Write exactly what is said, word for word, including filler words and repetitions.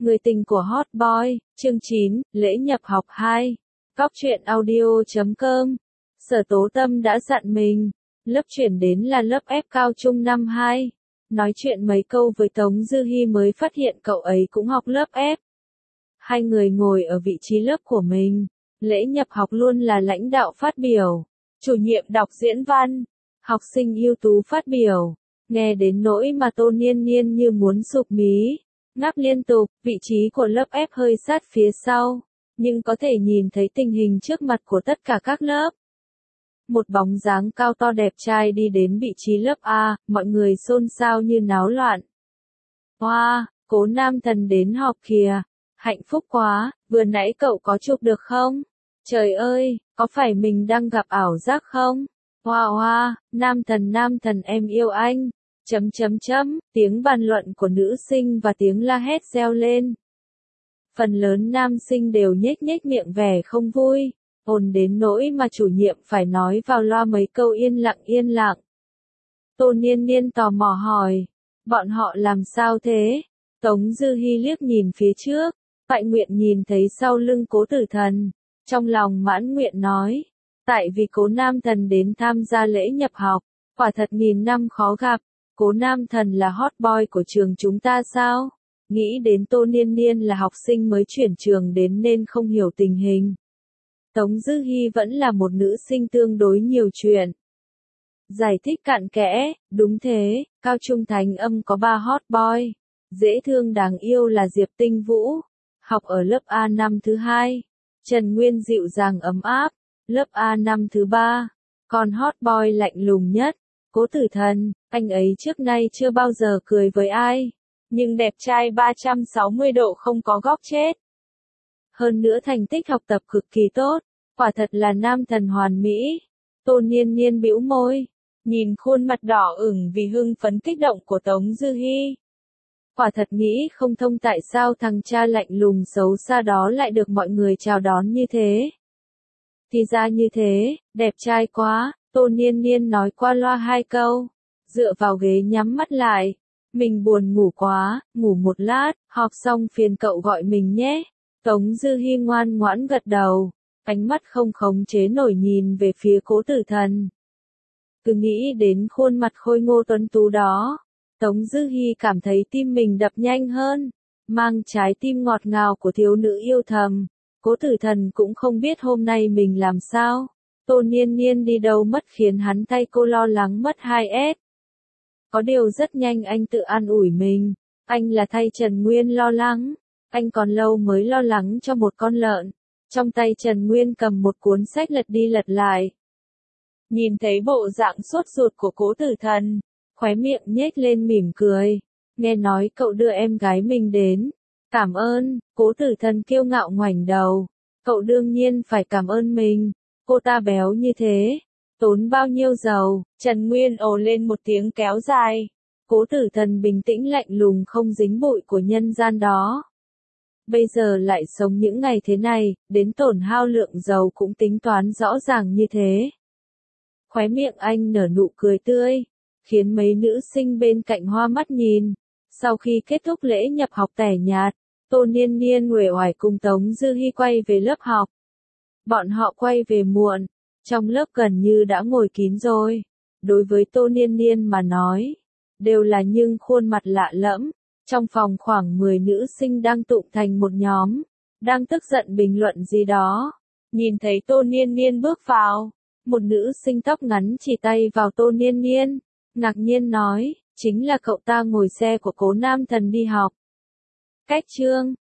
Người tình của Hot Boy, chương chín, lễ nhập học hai. Góc truyện audio chấm com. Sở Tố Tâm đã dặn mình, lớp chuyển đến là lớp F cao trung năm hai. Nói chuyện mấy câu với Tống Dư Hi mới phát hiện cậu ấy cũng học lớp F. Hai người ngồi ở vị trí lớp của mình. Lễ nhập học luôn là lãnh đạo phát biểu, chủ nhiệm đọc diễn văn, học sinh ưu tú phát biểu. Nghe đến nỗi mà Tô Niên Niên như muốn sụp mí, ngáp liên tục. Vị trí của lớp F hơi sát phía sau, nhưng có thể nhìn thấy tình hình trước mặt của tất cả các lớp. Một bóng dáng cao to đẹp trai đi đến vị trí lớp A, mọi người xôn xao như náo loạn. Hoa, wow, Cố Nam Thần đến họp kìa, hạnh phúc quá, vừa nãy cậu có chụp được không? Trời ơi, có phải mình đang gặp ảo giác không? Hoa wow, hoa, wow, Nam Thần Nam Thần em yêu anh. Chấm chấm chấm, tiếng bàn luận của nữ sinh và tiếng la hét reo lên. Phần lớn nam sinh đều nhếch nhếch miệng vẻ không vui, ồn đến nỗi mà chủ nhiệm phải nói vào loa mấy câu yên lặng yên lặng. Tô Niên Niên tò mò hỏi, bọn họ làm sao thế? Tống Dư Hi liếc nhìn phía trước, Tại Nguyện nhìn thấy sau lưng Cố Tử Thần, trong lòng mãn nguyện nói, tại vì Cố Nam Thần đến tham gia lễ nhập học, quả thật nghìn năm khó gặp. Cố Nam Thần là hot boy của trường chúng ta sao? Nghĩ đến Tô Niên Niên là học sinh mới chuyển trường đến nên không hiểu tình hình. Tống Dư Hi vẫn là một nữ sinh tương đối nhiều chuyện. Giải thích cặn kẽ, đúng thế, cao trung Thành Âm có ba hot boy. Dễ thương đáng yêu là Diệp Tinh Vũ, học ở lớp A năm thứ hai. Trần Nguyên dịu dàng ấm áp, lớp A năm thứ ba. Còn hot boy lạnh lùng nhất, Cố Tử Thần, anh ấy trước nay chưa bao giờ cười với ai, nhưng đẹp trai ba trăm sáu mươi độ không có góc chết. Hơn nữa thành tích học tập cực kỳ tốt, quả thật là nam thần hoàn mỹ. Tô Niên Niên bĩu môi, nhìn khuôn mặt đỏ ửng vì hưng phấn kích động của Tống Dư Hi. Quả thật nghĩ không thông tại sao thằng cha lạnh lùng xấu xa đó lại được mọi người chào đón như thế. Thì ra như thế, đẹp trai quá. Tô Niên Niên nói qua loa hai câu, dựa vào ghế nhắm mắt lại. Mình buồn ngủ quá, ngủ một lát, họp xong phiền cậu gọi mình nhé. Tống Dư Hi ngoan ngoãn gật đầu, ánh mắt không khống chế nổi nhìn về phía Cố Tử Thần. Cứ nghĩ đến khuôn mặt khôi ngô tuấn tú đó, Tống Dư Hi cảm thấy tim mình đập nhanh hơn, mang trái tim ngọt ngào của thiếu nữ yêu thầm. Cố Tử Thần cũng không biết hôm nay mình làm sao. Tô Niên Niên đi đâu mất khiến hắn thay cô lo lắng mất hai S. Có điều rất nhanh anh tự an ủi mình, anh là thay Trần Nguyên lo lắng, anh còn lâu mới lo lắng cho một con lợn. Trong tay Trần Nguyên cầm một cuốn sách lật đi lật lại. Nhìn thấy bộ dạng sốt ruột của Cố Tử Thần, khóe miệng nhếch lên mỉm cười, nghe nói cậu đưa em gái mình đến. Cảm ơn, Cố Tử Thần kiêu ngạo ngoảnh đầu, cậu đương nhiên phải cảm ơn mình. Cô ta béo như thế, tốn bao nhiêu dầu? Trần Nguyên ồ lên một tiếng kéo dài. Cố Tử Thần bình tĩnh lạnh lùng không dính bụi của nhân gian đó. Bây giờ lại sống những ngày thế này, đến tổn hao lượng dầu cũng tính toán rõ ràng như thế. Khóe miệng anh nở nụ cười tươi, khiến mấy nữ sinh bên cạnh hoa mắt nhìn. Sau khi kết thúc lễ nhập học tẻ nhạt, Tô Niên Niên uể oải cùng Tống Dư Hi quay về lớp học. Bọn họ quay về muộn, trong lớp gần như đã ngồi kín rồi. Đối với Tô Niên Niên mà nói, đều là những khuôn mặt lạ lẫm. Trong phòng khoảng mười nữ sinh đang tụ thành một nhóm, đang tức giận bình luận gì đó. Nhìn thấy Tô Niên Niên bước vào, một nữ sinh tóc ngắn chỉ tay vào Tô Niên Niên, ngạc nhiên nói, chính là cậu ta ngồi xe của Cố Nam Thần đi học. Cách chương